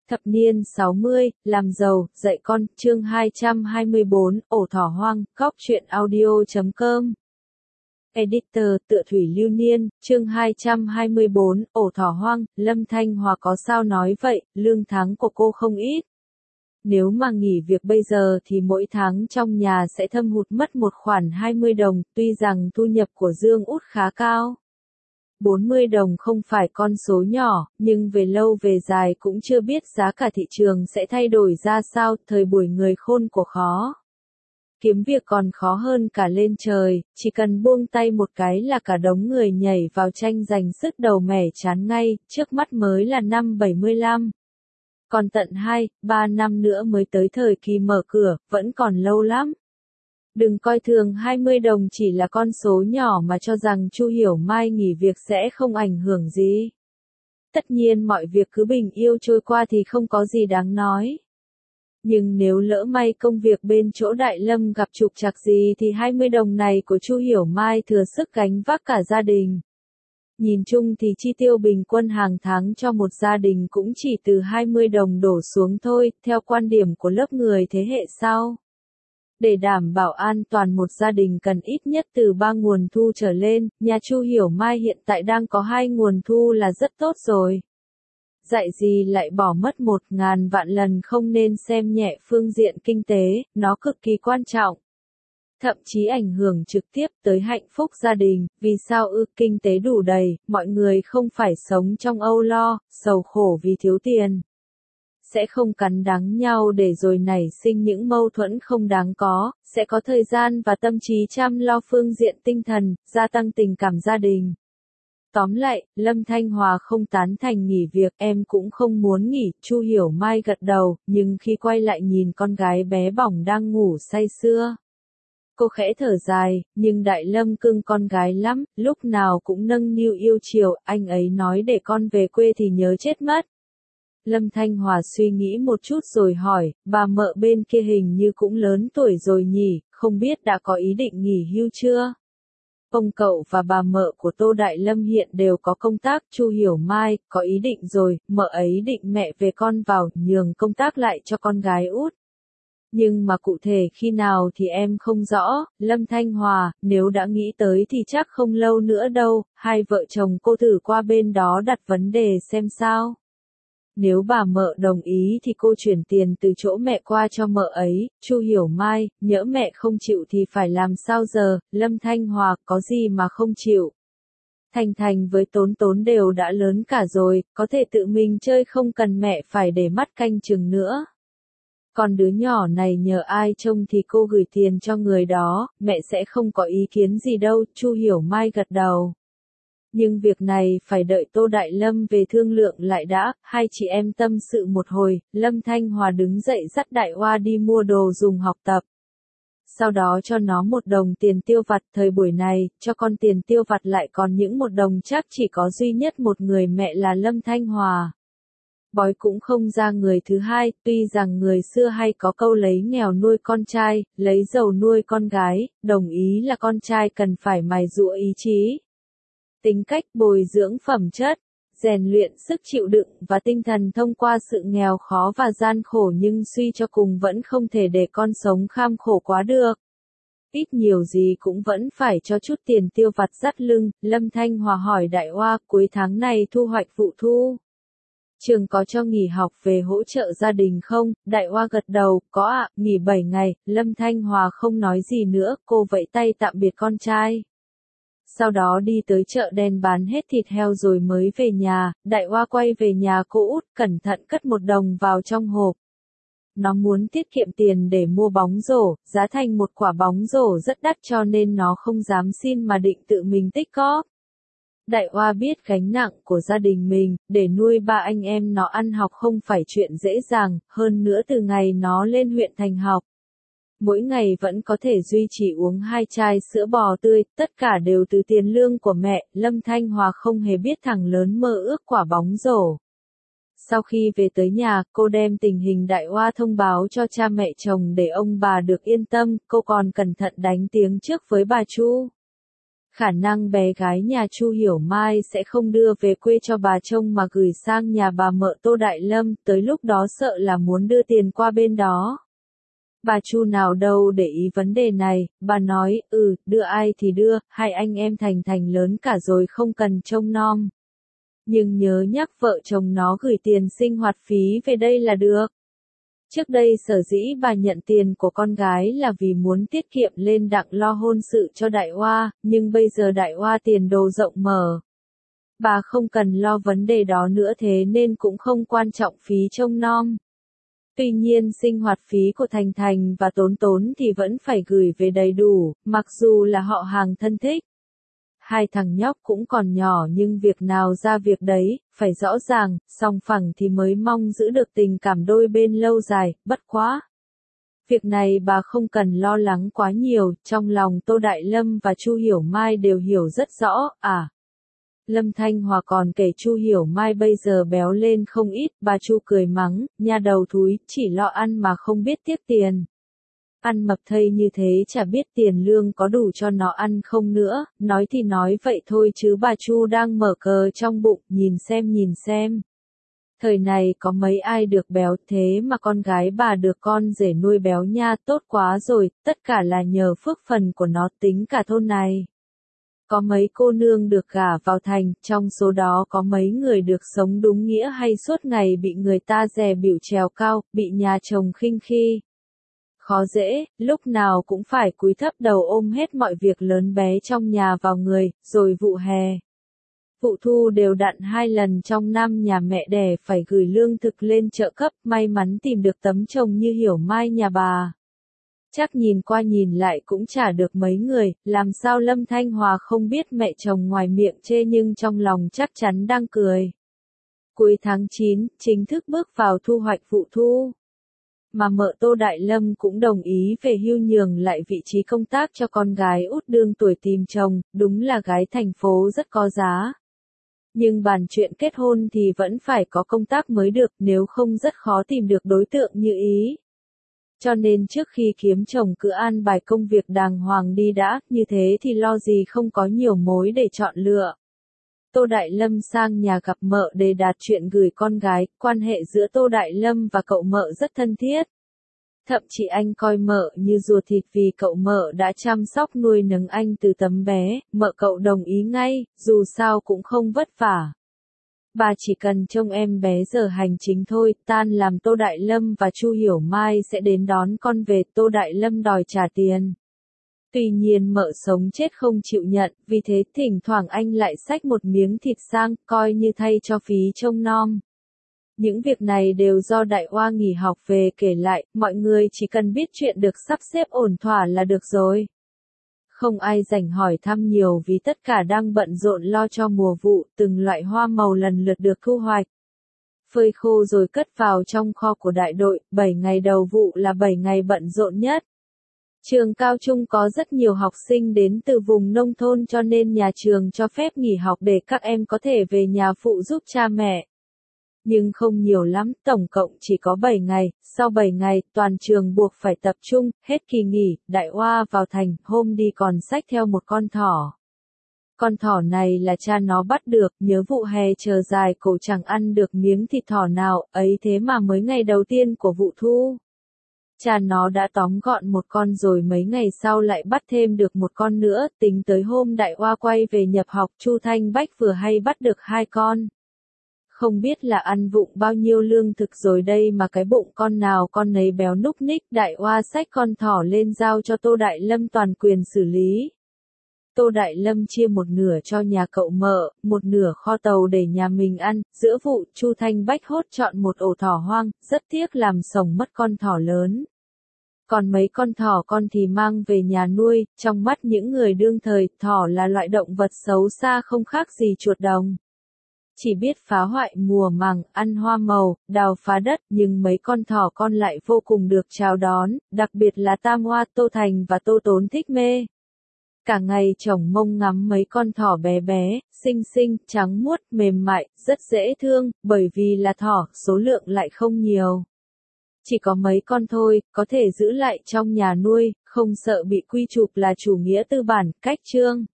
Thập niên 60, làm giàu, dạy con, chương 224, ổ thỏ hoang, góc truyện audio.com. Editor, tựa thủy lưu niên, chương 224, ổ thỏ hoang, Lâm Thanh Hòa có sao nói vậy, lương tháng của cô không ít. Nếu mà nghỉ việc bây giờ thì mỗi tháng trong nhà sẽ thâm hụt mất một khoản 20 đồng, tuy rằng thu nhập của Dương Út khá cao. 40 đồng không phải con số nhỏ, nhưng về lâu về dài cũng chưa biết giá cả thị trường sẽ thay đổi ra sao, thời buổi người khôn của khó. Kiếm việc còn khó hơn cả lên trời, chỉ cần buông tay một cái là cả đống người nhảy vào tranh giành sức đầu mẻ chán ngay, trước mắt mới là năm 75. Còn tận 2-3 năm nữa mới tới thời kỳ mở cửa, vẫn còn lâu lắm. Đừng coi thường 20 đồng chỉ là con số nhỏ mà cho rằng Chu Hiểu Mai nghỉ việc sẽ không ảnh hưởng gì. Tất nhiên mọi việc cứ bình yên trôi qua thì không có gì đáng nói. Nhưng nếu lỡ may công việc bên chỗ Đại Lâm gặp trục trặc gì thì 20 đồng này của Chu Hiểu Mai thừa sức gánh vác cả gia đình. Nhìn chung thì chi tiêu bình quân hàng tháng cho một gia đình cũng chỉ từ 20 đồng đổ xuống thôi, theo quan điểm của lớp người thế hệ sau. Để đảm bảo an toàn một gia đình cần ít nhất từ 3 nguồn thu trở lên, nhà Chu Hiểu Mai hiện tại đang có 2 nguồn thu là rất tốt rồi. Dạy gì lại bỏ mất 1.000 vạn lần, không nên xem nhẹ phương diện kinh tế, nó cực kỳ quan trọng. Thậm chí ảnh hưởng trực tiếp tới hạnh phúc gia đình, vì sao kinh tế đủ đầy, mọi người không phải sống trong âu lo, sầu khổ vì thiếu tiền. Sẽ không cắn đắng nhau để rồi nảy sinh những mâu thuẫn không đáng có, sẽ có thời gian và tâm trí chăm lo phương diện tinh thần, gia tăng tình cảm gia đình. Tóm lại, Lâm Thanh Hòa không tán thành nghỉ việc, em cũng không muốn nghỉ, Chu Hiểu Mai gật đầu, nhưng khi quay lại nhìn con gái bé bỏng đang ngủ say sưa. Cô khẽ thở dài, nhưng Đại Lâm cưng con gái lắm, lúc nào cũng nâng niu yêu chiều, anh ấy nói để con về quê thì nhớ chết mất. Lâm Thanh Hòa suy nghĩ một chút rồi hỏi, bà mợ bên kia hình như cũng lớn tuổi rồi nhỉ, không biết đã có ý định nghỉ hưu chưa? Ông cậu và bà mợ của Tô Đại Lâm hiện đều có công tác, Chu Hiểu Mai, có ý định rồi, mợ ấy định mẹ về con vào, nhường công tác lại cho con gái út. Nhưng mà cụ thể khi nào thì em không rõ, Lâm Thanh Hòa, nếu đã nghĩ tới thì chắc không lâu nữa đâu, hai vợ chồng cô thử qua bên đó đặt vấn đề xem sao. Nếu bà mợ đồng ý thì cô chuyển tiền từ chỗ mẹ qua cho mợ ấy, Chu Hiểu Mai, nhỡ mẹ không chịu thì phải làm sao giờ, Lâm Thanh Hòa, có gì mà không chịu. Thành Thành với Tốn Tốn đều đã lớn cả rồi, có thể tự mình chơi không cần mẹ phải để mắt canh chừng nữa. Còn đứa nhỏ này nhờ ai trông thì cô gửi tiền cho người đó, mẹ sẽ không có ý kiến gì đâu, Chu Hiểu Mai gật đầu. Nhưng việc này phải đợi Tô Đại Lâm về thương lượng lại đã, hai chị em tâm sự một hồi, Lâm Thanh Hòa đứng dậy dắt Đại Hoa đi mua đồ dùng học tập. Sau đó cho nó 1 đồng tiền tiêu vặt, thời buổi này, cho con tiền tiêu vặt lại còn những 1 đồng chắc chỉ có duy nhất một người mẹ là Lâm Thanh Hòa. Bói cũng không ra người thứ hai, tuy rằng người xưa hay có câu lấy nghèo nuôi con trai, lấy giàu nuôi con gái, đồng ý là con trai cần phải mài giũa ý chí, tính cách, bồi dưỡng phẩm chất, rèn luyện sức chịu đựng và tinh thần thông qua sự nghèo khó và gian khổ, nhưng suy cho cùng vẫn không thể để con sống kham khổ quá được. Ít nhiều gì cũng vẫn phải cho chút tiền tiêu vặt dắt lưng. Lâm Thanh Hòa hỏi Đại Hoa, cuối tháng này thu hoạch vụ thu. Trường có cho nghỉ học về hỗ trợ gia đình không? Đại Hoa gật đầu, có ạ, nghỉ 7 ngày, Lâm Thanh Hòa không nói gì nữa, cô vẫy tay tạm biệt con trai. Sau đó đi tới chợ đen bán hết thịt heo rồi mới về nhà, Đại Hoa quay về nhà cô út, cẩn thận cất 1 đồng vào trong hộp. Nó muốn tiết kiệm tiền để mua bóng rổ, giá thành một quả bóng rổ rất đắt cho nên nó không dám xin mà định tự mình tích góp. Đại Hoa biết gánh nặng của gia đình mình, để nuôi 3 anh em nó ăn học không phải chuyện dễ dàng, hơn nữa từ ngày nó lên huyện thành học. Mỗi ngày vẫn có thể duy trì uống 2 chai sữa bò tươi, tất cả đều từ tiền lương của mẹ, Lâm Thanh Hòa không hề biết thằng lớn mơ ước quả bóng rổ. Sau khi về tới nhà, cô đem tình hình Đại Hoa thông báo cho cha mẹ chồng để ông bà được yên tâm, cô còn cẩn thận đánh tiếng trước với bà Chu. Khả năng bé gái nhà Chu Hiểu Mai sẽ không đưa về quê cho bà trông mà gửi sang nhà bà mợ Tô Đại Lâm, tới lúc đó sợ là muốn đưa tiền qua bên đó. Bà Chu nào đâu để ý vấn đề này, bà nói, đưa ai thì đưa, hai anh em Thành Thành lớn cả rồi không cần trông nom. Nhưng nhớ nhắc vợ chồng nó gửi tiền sinh hoạt phí về đây là được. Trước đây sở dĩ bà nhận tiền của con gái là vì muốn tiết kiệm lên đặng lo hôn sự cho Đại Hoa, nhưng bây giờ Đại Hoa tiền đồ rộng mở. Bà không cần lo vấn đề đó nữa, thế nên cũng không quan trọng phí trông nom. Tuy nhiên sinh hoạt phí của Thành Thành và Tốn Tốn thì vẫn phải gửi về đầy đủ, mặc dù là họ hàng thân thích. Hai thằng nhóc cũng còn nhỏ nhưng việc nào ra việc đấy, phải rõ ràng, song phẳng thì mới mong giữ được tình cảm đôi bên lâu dài, bất quá. Việc này bà không cần lo lắng quá nhiều, trong lòng Tô Đại Lâm và Chu Hiểu Mai đều hiểu rất rõ, Lâm Thanh Hòa còn kể Chu Hiểu Mai bây giờ béo lên không ít, bà Chu cười mắng, nha đầu thúi, chỉ lo ăn mà không biết tiếc tiền. Ăn mập thây như thế chả biết tiền lương có đủ cho nó ăn không nữa, nói thì nói vậy thôi chứ bà Chu đang mở cờ trong bụng, nhìn xem. Thời này có mấy ai được béo thế mà con gái bà được con rể nuôi béo nha, tốt quá rồi, tất cả là nhờ phước phần của nó, tính cả thôn này. Có mấy cô nương được gả vào thành, trong số đó có mấy người được sống đúng nghĩa hay suốt ngày bị người ta dè bỉu trèo cao, bị nhà chồng khinh khi. Khó dễ, lúc nào cũng phải cúi thấp đầu ôm hết mọi việc lớn bé trong nhà vào người, rồi vụ hè. Vụ thu đều đặn 2 lần trong năm nhà mẹ đẻ phải gửi lương thực lên trợ cấp, may mắn tìm được tấm chồng như Hiểu Mai nhà bà. Chắc nhìn qua nhìn lại cũng chả được mấy người, làm sao Lâm Thanh Hòa không biết mẹ chồng ngoài miệng chê nhưng trong lòng chắc chắn đang cười. Cuối tháng 9, chính thức bước vào thu hoạch vụ thu. Mà mợ Tô Đại Lâm cũng đồng ý về hưu nhường lại vị trí công tác cho con gái út đương tuổi tìm chồng, đúng là gái thành phố rất có giá. Nhưng bàn chuyện kết hôn thì vẫn phải có công tác mới được, nếu không rất khó tìm được đối tượng như ý. Cho nên trước khi kiếm chồng cứ an bài công việc đàng hoàng đi đã, như thế thì lo gì không có nhiều mối để chọn lựa. Tô Đại Lâm sang nhà gặp mợ để đạt chuyện gửi con gái, quan hệ giữa Tô Đại Lâm và cậu mợ rất thân thiết. Thậm chí anh coi mợ như ruột thịt vì cậu mợ đã chăm sóc nuôi nấng anh từ tấm bé, mợ cậu đồng ý ngay, dù sao cũng không vất vả. Bà chỉ cần trông em bé giờ hành chính thôi, tan làm Tô Đại Lâm và Chu Hiểu Mai sẽ đến đón con về, Tô Đại Lâm đòi trả tiền. Tuy nhiên mợ sống chết không chịu nhận, vì thế thỉnh thoảng anh lại xách một miếng thịt sang, coi như thay cho phí trông nom. Những việc này đều do Đại Hoa nghỉ học về kể lại, mọi người chỉ cần biết chuyện được sắp xếp ổn thỏa là được rồi. Không ai rảnh hỏi thăm nhiều vì tất cả đang bận rộn lo cho mùa vụ, từng loại hoa màu lần lượt được thu hoạch. Phơi khô rồi cất vào trong kho của đại đội, 7 ngày đầu vụ là 7 ngày bận rộn nhất. Trường cao trung có rất nhiều học sinh đến từ vùng nông thôn cho nên nhà trường cho phép nghỉ học để các em có thể về nhà phụ giúp cha mẹ. Nhưng không nhiều lắm, tổng cộng chỉ có 7 ngày, sau 7 ngày, toàn trường buộc phải tập trung, hết kỳ nghỉ, Đại Hoa vào thành, hôm đi còn xách theo một con thỏ. Con thỏ này là cha nó bắt được, nhớ vụ hè chờ dài cổ chẳng ăn được miếng thịt thỏ nào, ấy thế mà mới ngày đầu tiên của vụ thu. Cha nó đã tóm gọn một con rồi mấy ngày sau lại bắt thêm được một con nữa, tính tới hôm Đại Hoa quay về nhập học, Chu Thanh Bách vừa hay bắt được 2 con. Không biết là ăn vụng bao nhiêu lương thực rồi đây mà cái bụng con nào con nấy béo núc ních, Đại Hoa xách con thỏ lên giao cho Tô Đại Lâm toàn quyền xử lý. Tô Đại Lâm chia một nửa cho nhà cậu mợ, một nửa kho tàu để nhà mình ăn, giữa vụ Chu Thanh Bách hốt chọn một ổ thỏ hoang, rất tiếc làm sổng mất con thỏ lớn. Còn mấy con thỏ con thì mang về nhà nuôi, trong mắt những người đương thời, thỏ là loại động vật xấu xa không khác gì chuột đồng. Chỉ biết phá hoại mùa màng, ăn hoa màu, đào phá đất, nhưng mấy con thỏ con lại vô cùng được chào đón, đặc biệt là Tam Hoa, Tô Thành và Tô Tốn thích mê. Cả ngày chồng mông ngắm mấy con thỏ bé bé, xinh xinh, trắng muốt, mềm mại, rất dễ thương, bởi vì là thỏ, số lượng lại không nhiều. Chỉ có mấy con thôi, có thể giữ lại trong nhà nuôi, không sợ bị quy chụp là chủ nghĩa tư bản, cách chương.